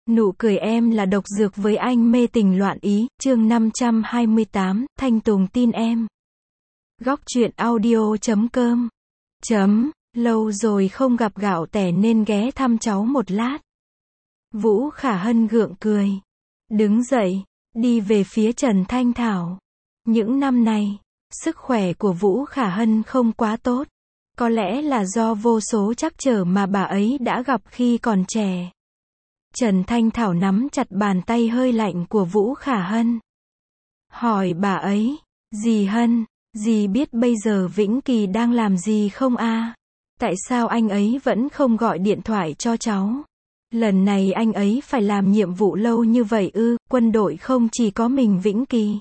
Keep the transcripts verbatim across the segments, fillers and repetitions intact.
Nụ cười em là độc dược với anh mê tình loạn ý, chương năm trăm hai mươi tám, Thanh Tùng tin em. Góc truyện audio chấm com chấm, lâu rồi không gặp Gạo Tẻ nên ghé thăm cháu một lát. Vũ Khả Hân gượng cười. Đứng dậy, đi về phía Trần Thanh Thảo. Những năm này, sức khỏe của Vũ Khả Hân không quá tốt. Có lẽ là do vô số trắc trở mà bà ấy đã gặp khi còn trẻ. Trần Thanh Thảo nắm chặt bàn tay hơi lạnh của Vũ Khả Hân. Hỏi bà ấy, dì Hân, dì biết bây giờ Vĩnh Kỳ đang làm gì không a? Tại sao anh ấy vẫn không gọi điện thoại cho cháu? Lần này anh ấy phải làm nhiệm vụ lâu như vậy ư? Quân đội không chỉ có mình Vĩnh Kỳ.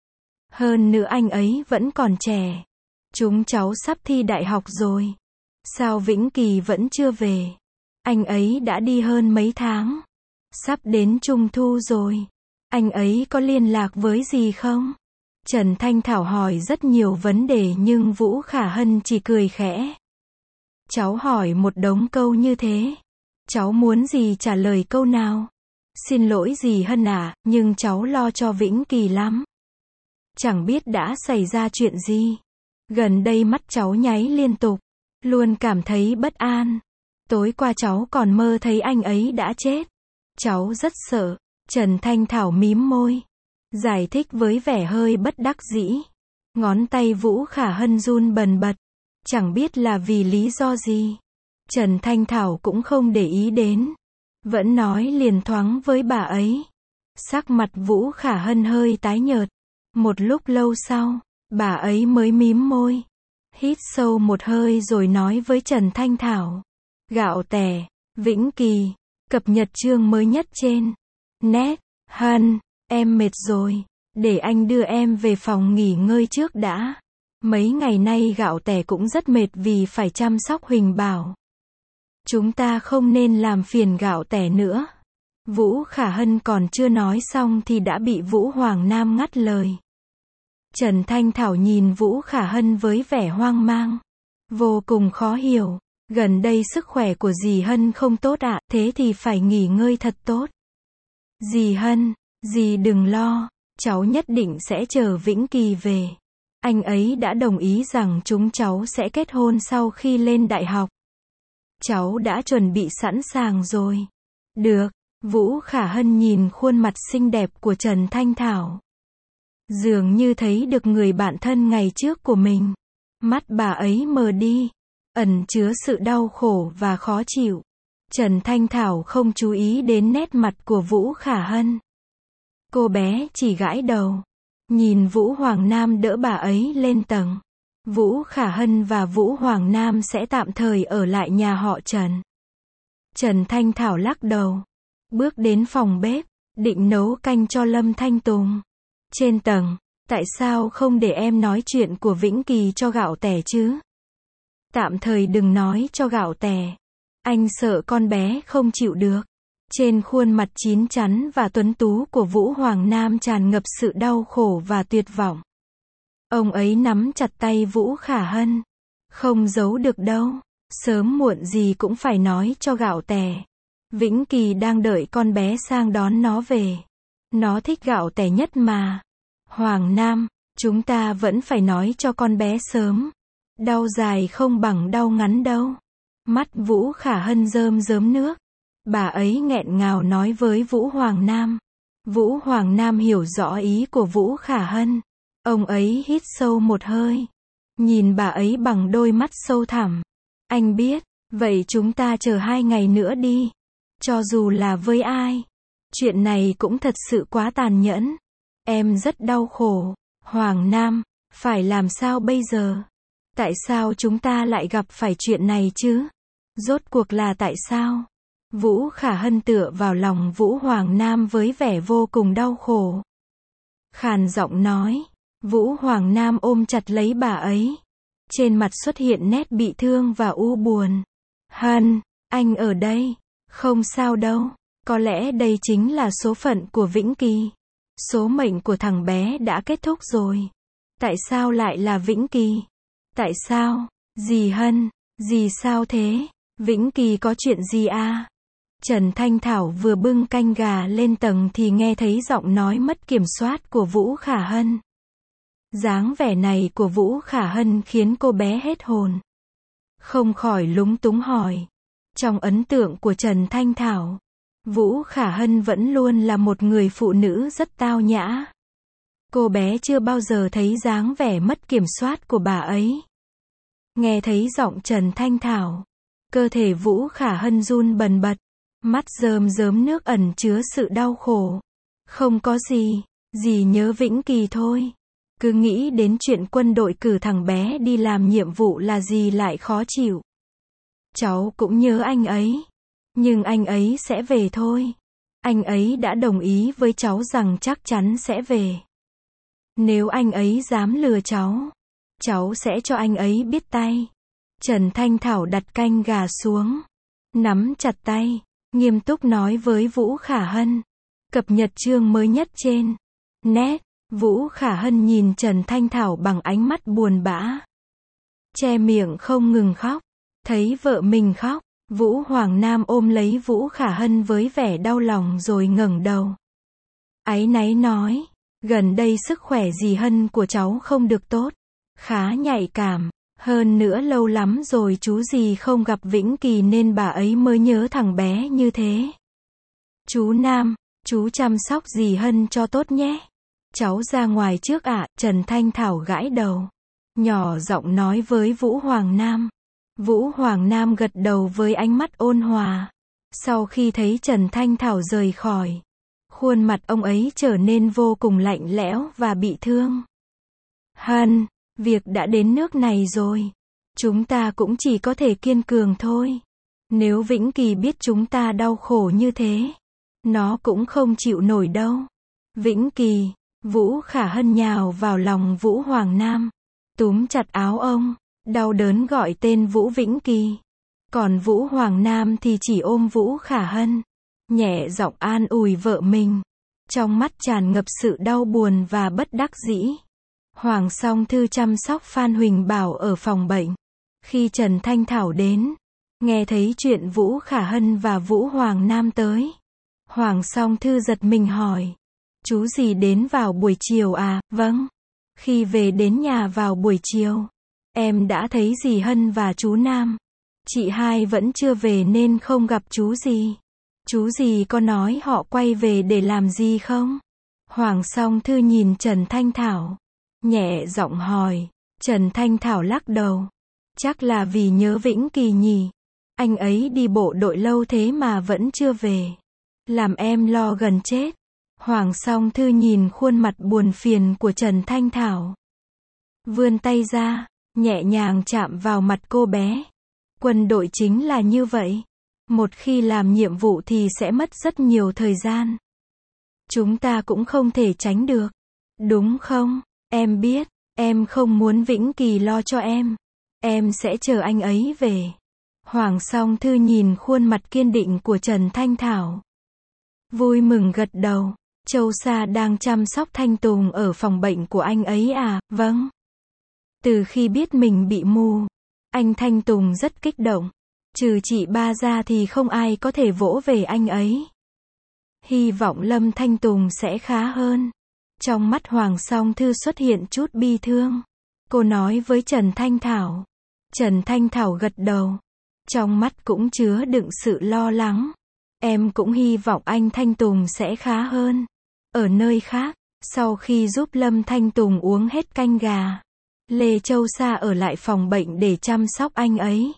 Hơn nữa anh ấy vẫn còn trẻ. Chúng cháu sắp thi đại học rồi. Sao Vĩnh Kỳ vẫn chưa về? Anh ấy đã đi hơn mấy tháng. Sắp đến Trung Thu rồi. Anh ấy có liên lạc với dì không? Trần Thanh Thảo hỏi rất nhiều vấn đề nhưng Vũ Khả Hân chỉ cười khẽ. Cháu hỏi một đống câu như thế. Cháu muốn dì trả lời câu nào? Xin lỗi dì Hân à, nhưng cháu lo cho Vĩnh Kỳ lắm. Chẳng biết đã xảy ra chuyện gì. Gần đây mắt cháu nháy liên tục. Luôn cảm thấy bất an. Tối qua cháu còn mơ thấy anh ấy đã chết. Cháu rất sợ. Trần Thanh Thảo mím môi. Giải thích với vẻ hơi bất đắc dĩ. Ngón tay Vũ Khả Hân run bần bật. Chẳng biết là vì lý do gì. Trần Thanh Thảo cũng không để ý đến. Vẫn nói liền thoáng với bà ấy. Sắc mặt Vũ Khả Hân hơi tái nhợt. Một lúc lâu sau, bà ấy mới mím môi. Hít sâu một hơi rồi nói với Trần Thanh Thảo. Gạo Tẻ, Vĩnh Kỳ, cập nhật chương mới nhất trên net. Hân, em mệt rồi. Để anh đưa em về phòng nghỉ ngơi trước đã. Mấy ngày nay Gạo Tẻ cũng rất mệt vì phải chăm sóc Huỳnh Bảo. Chúng ta không nên làm phiền Gạo Tẻ nữa. Vũ Khả Hân còn chưa nói xong thì đã bị Vũ Hoàng Nam ngắt lời. Trần Thanh Thảo nhìn Vũ Khả Hân với vẻ hoang mang. Vô cùng khó hiểu. Gần đây sức khỏe của dì Hân không tốt ạ, à, thế thì phải nghỉ ngơi thật tốt. Dì Hân, dì đừng lo, cháu nhất định sẽ chờ Vĩnh Kỳ về. Anh ấy đã đồng ý rằng chúng cháu sẽ kết hôn sau khi lên đại học. Cháu đã chuẩn bị sẵn sàng rồi. Được, Vũ Khả Hân nhìn khuôn mặt xinh đẹp của Trần Thanh Thảo. Dường như thấy được người bạn thân ngày trước của mình. Mắt bà ấy mờ đi, ẩn chứa sự đau khổ và khó chịu. Trần Thanh Thảo không chú ý đến nét mặt của Vũ Khả Hân. Cô bé chỉ gãi đầu. Nhìn Vũ Hoàng Nam đỡ bà ấy lên tầng. Vũ Khả Hân và Vũ Hoàng Nam sẽ tạm thời ở lại nhà họ Trần. Trần Thanh Thảo lắc đầu. Bước đến phòng bếp, định nấu canh cho Lâm Thanh Tùng. Trên tầng, tại sao không để em nói chuyện của Vĩnh Kỳ cho Gạo Tẻ chứ? Tạm thời đừng nói cho Gạo Tẻ. Anh sợ con bé không chịu được. Trên khuôn mặt chín chắn và tuấn tú của Vũ Hoàng Nam tràn ngập sự đau khổ và tuyệt vọng. Ông ấy nắm chặt tay Vũ Khả Hân. Không giấu được đâu. Sớm muộn gì cũng phải nói cho Gạo Tẻ. Vĩnh Kỳ đang đợi con bé sang đón nó về. Nó thích Gạo Tẻ nhất mà. Hoàng Nam, chúng ta vẫn phải nói cho con bé sớm. Đau dài không bằng đau ngắn đâu. Mắt Vũ Khả Hân rơm rớm nước. Bà ấy nghẹn ngào nói với Vũ Hoàng Nam. Vũ Hoàng Nam hiểu rõ ý của Vũ Khả Hân. Ông ấy hít sâu một hơi. Nhìn bà ấy bằng đôi mắt sâu thẳm. Anh biết, vậy chúng ta chờ hai ngày nữa đi. Cho dù là với ai. Chuyện này cũng thật sự quá tàn nhẫn. Em rất đau khổ. Hoàng Nam, phải làm sao bây giờ? Tại sao chúng ta lại gặp phải chuyện này chứ? Rốt cuộc là tại sao? Vũ Khả Hân tựa vào lòng Vũ Hoàng Nam với vẻ vô cùng đau khổ. Khàn giọng nói. Vũ Hoàng Nam ôm chặt lấy bà ấy. Trên mặt xuất hiện nét bị thương và u buồn. Hân, anh ở đây. Không sao đâu. Có lẽ đây chính là số phận của Vĩnh Kỳ. Số mệnh của thằng bé đã kết thúc rồi. Tại sao lại là Vĩnh Kỳ? Tại sao? Dì Hân, dì sao thế? Vĩnh Kỳ có chuyện gì à? Trần Thanh Thảo vừa bưng canh gà lên tầng thì nghe thấy giọng nói mất kiểm soát của Vũ Khả Hân. Dáng vẻ này của Vũ Khả Hân khiến cô bé hết hồn. Không khỏi lúng túng hỏi. Trong ấn tượng của Trần Thanh Thảo, Vũ Khả Hân vẫn luôn là một người phụ nữ rất tao nhã. Cô bé chưa bao giờ thấy dáng vẻ mất kiểm soát của bà ấy. Nghe thấy giọng Trần Thanh Thảo, cơ thể Vũ Khả Hân run bần bật, mắt rơm rớm nước ẩn chứa sự đau khổ. Không có gì, dì nhớ Vĩnh Kỳ thôi. Cứ nghĩ đến chuyện quân đội cử thằng bé đi làm nhiệm vụ là dì lại khó chịu. Cháu cũng nhớ anh ấy. Nhưng anh ấy sẽ về thôi. Anh ấy đã đồng ý với cháu rằng chắc chắn sẽ về. Nếu anh ấy dám lừa cháu, cháu sẽ cho anh ấy biết tay. Trần Thanh Thảo đặt canh gà xuống, nắm chặt tay, nghiêm túc nói với Vũ Khả Hân. Cập nhật chương mới nhất trên net. Vũ Khả Hân nhìn Trần Thanh Thảo bằng ánh mắt buồn bã, che miệng không ngừng khóc. Thấy vợ mình khóc, Vũ Hoàng Nam ôm lấy Vũ Khả Hân với vẻ đau lòng rồi ngẩng đầu. Áy náy nói, gần đây sức khỏe dì Hân của cháu không được tốt, khá nhạy cảm, hơn nữa lâu lắm rồi chú dì không gặp Vĩnh Kỳ nên bà ấy mới nhớ thằng bé như thế. Chú Nam, chú chăm sóc dì Hân cho tốt nhé. Cháu ra ngoài trước ạ. À, Trần Thanh Thảo gãi đầu, nhỏ giọng nói với Vũ Hoàng Nam. Vũ Hoàng Nam gật đầu với ánh mắt ôn hòa. Sau khi thấy Trần Thanh Thảo rời khỏi, khuôn mặt ông ấy trở nên vô cùng lạnh lẽo và bị thương. Hân, việc đã đến nước này rồi. Chúng ta cũng chỉ có thể kiên cường thôi. Nếu Vĩnh Kỳ biết chúng ta đau khổ như thế, nó cũng không chịu nổi đâu. Vĩnh Kỳ, Vũ Khả Hân nhào vào lòng Vũ Hoàng Nam, túm chặt áo ông, đau đớn gọi tên Vũ Vĩnh Kỳ. Còn Vũ Hoàng Nam thì chỉ ôm Vũ Khả Hân, nhẹ giọng an ủi vợ mình, trong mắt tràn ngập sự đau buồn và bất đắc dĩ. Hoàng Song Thư chăm sóc Phan Huỳnh Bảo ở phòng bệnh. Khi Trần Thanh Thảo đến, nghe thấy chuyện Vũ Khả Hân và Vũ Hoàng Nam tới, Hoàng Song Thư giật mình hỏi, chú dì đến vào buổi chiều à? Vâng. Khi về đến nhà vào buổi chiều, em đã thấy dì Hân và chú Nam. Chị hai vẫn chưa về nên không gặp chú dì. Chú dì có nói họ quay về để làm gì không? Hoàng Song Thư nhìn Trần Thanh Thảo, nhẹ giọng hỏi. Trần Thanh Thảo lắc đầu. Chắc là vì nhớ Vĩnh Kỳ nhỉ. Anh ấy đi bộ đội lâu thế mà vẫn chưa về. Làm em lo gần chết. Hoàng Song Thư nhìn khuôn mặt buồn phiền của Trần Thanh Thảo, vươn tay ra, nhẹ nhàng chạm vào mặt cô bé. Quân đội chính là như vậy. Một khi làm nhiệm vụ thì sẽ mất rất nhiều thời gian. Chúng ta cũng không thể tránh được. Đúng không? Em biết, em không muốn Vĩnh Kỳ lo cho em. Em sẽ chờ anh ấy về. Hoàng Song Thư nhìn khuôn mặt kiên định của Trần Thanh Thảo, vui mừng gật đầu. Châu Sa đang chăm sóc Thanh Tùng ở phòng bệnh của anh ấy à? Vâng. Từ khi biết mình bị mù, anh Thanh Tùng rất kích động. Trừ chị ba ra thì không ai có thể vỗ về anh ấy. Hy vọng Lâm Thanh Tùng sẽ khá hơn. Trong mắt Hoàng Song Thư xuất hiện chút bi thương. Cô nói với Trần Thanh Thảo. Trần Thanh Thảo gật đầu. Trong mắt cũng chứa đựng sự lo lắng. Em cũng hy vọng anh Thanh Tùng sẽ khá hơn. Ở nơi khác, sau khi giúp Lâm Thanh Tùng uống hết canh gà, Lê Châu Sa ở lại phòng bệnh để chăm sóc anh ấy.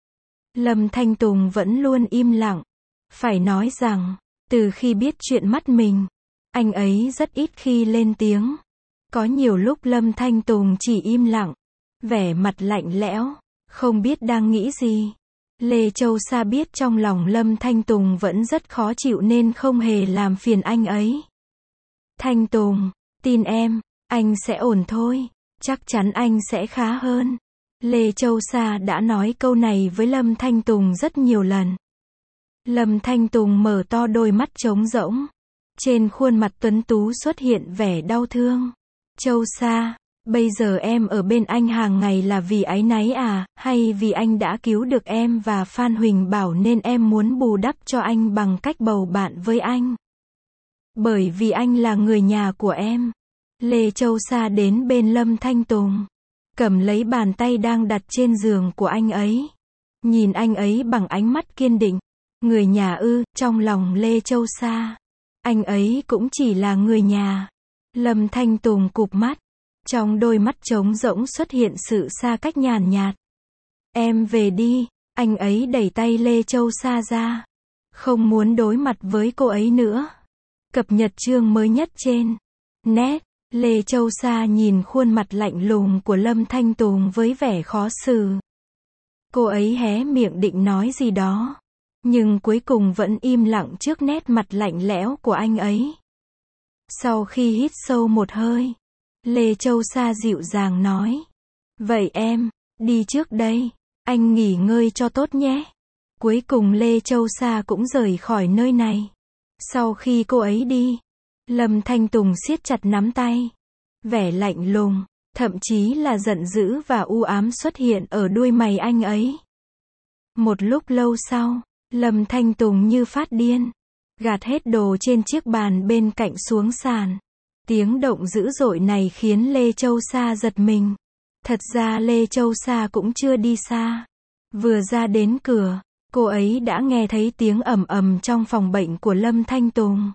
Lâm Thanh Tùng vẫn luôn im lặng. Phải nói rằng, từ khi biết chuyện mắt mình, anh ấy rất ít khi lên tiếng. Có nhiều lúc Lâm Thanh Tùng chỉ im lặng, vẻ mặt lạnh lẽo, không biết đang nghĩ gì. Lê Châu Sa biết trong lòng Lâm Thanh Tùng vẫn rất khó chịu nên không hề làm phiền anh ấy. Thanh Tùng, tin em, anh sẽ ổn thôi, chắc chắn anh sẽ khá hơn. Lê Châu Sa đã nói câu này với Lâm Thanh Tùng rất nhiều lần. Lâm Thanh Tùng mở to đôi mắt trống rỗng. Trên khuôn mặt tuấn tú xuất hiện vẻ đau thương. Châu Sa, Bây giờ em ở bên anh hàng ngày là vì áy náy à, hay vì anh đã cứu được em và Phan Huỳnh Bảo nên em muốn bù đắp cho anh bằng cách bầu bạn với anh? Bởi vì anh là người nhà của em. Lê Châu Sa đến bên Lâm Thanh Tùng, cầm lấy bàn tay đang đặt trên giường của anh ấy. Nhìn anh ấy bằng ánh mắt kiên định. Người nhà ư, trong lòng Lê Châu Sa, anh ấy cũng chỉ là người nhà. Lâm Thanh Tùng cụp mắt. Trong đôi mắt trống rỗng xuất hiện sự xa cách nhàn nhạt. Em về đi, anh ấy đẩy tay Lê Châu Sa ra. Không muốn đối mặt với cô ấy nữa. Cập nhật chương mới nhất trên net. Lê Châu Sa nhìn khuôn mặt lạnh lùng của Lâm Thanh Tùng với vẻ khó xử. Cô ấy hé miệng định nói gì đó, nhưng cuối cùng vẫn im lặng trước nét mặt lạnh lẽo của anh ấy. Sau khi hít sâu một hơi, Lê Châu Sa dịu dàng nói. Vậy em, đi trước đây, anh nghỉ ngơi cho tốt nhé. Cuối cùng Lê Châu Sa cũng rời khỏi nơi này. Sau khi cô ấy đi, Lâm Thanh Tùng siết chặt nắm tay. Vẻ lạnh lùng, thậm chí là giận dữ và u ám xuất hiện ở đuôi mày anh ấy. Một lúc lâu sau, Lâm Thanh Tùng như phát điên, gạt hết đồ trên chiếc bàn bên cạnh xuống sàn. Tiếng động dữ dội này khiến Lê Châu Sa giật mình. Thật ra Lê Châu Sa cũng chưa đi xa. Vừa ra đến cửa, cô ấy đã nghe thấy tiếng ầm ầm trong phòng bệnh của Lâm Thanh Tùng.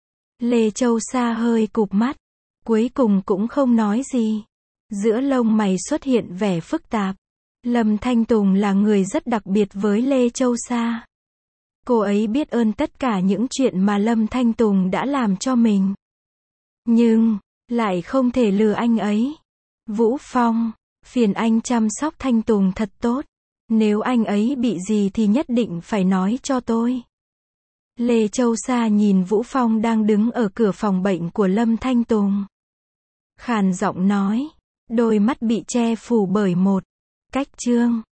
Lê Châu Sa hơi cụp mắt, cuối cùng cũng không nói gì. Giữa lông mày xuất hiện vẻ phức tạp. Lâm Thanh Tùng là người rất đặc biệt với Lê Châu Sa. Cô ấy biết ơn tất cả những chuyện mà Lâm Thanh Tùng đã làm cho mình. Nhưng, lại không thể lừa anh ấy. Vũ Phong, phiền anh chăm sóc Thanh Tùng thật tốt. Nếu anh ấy bị gì thì nhất định phải nói cho tôi. Lê Châu Sa nhìn Vũ Phong đang đứng ở cửa phòng bệnh của Lâm Thanh Tùng. Khàn giọng nói, đôi mắt bị che phủ bởi một cách trương.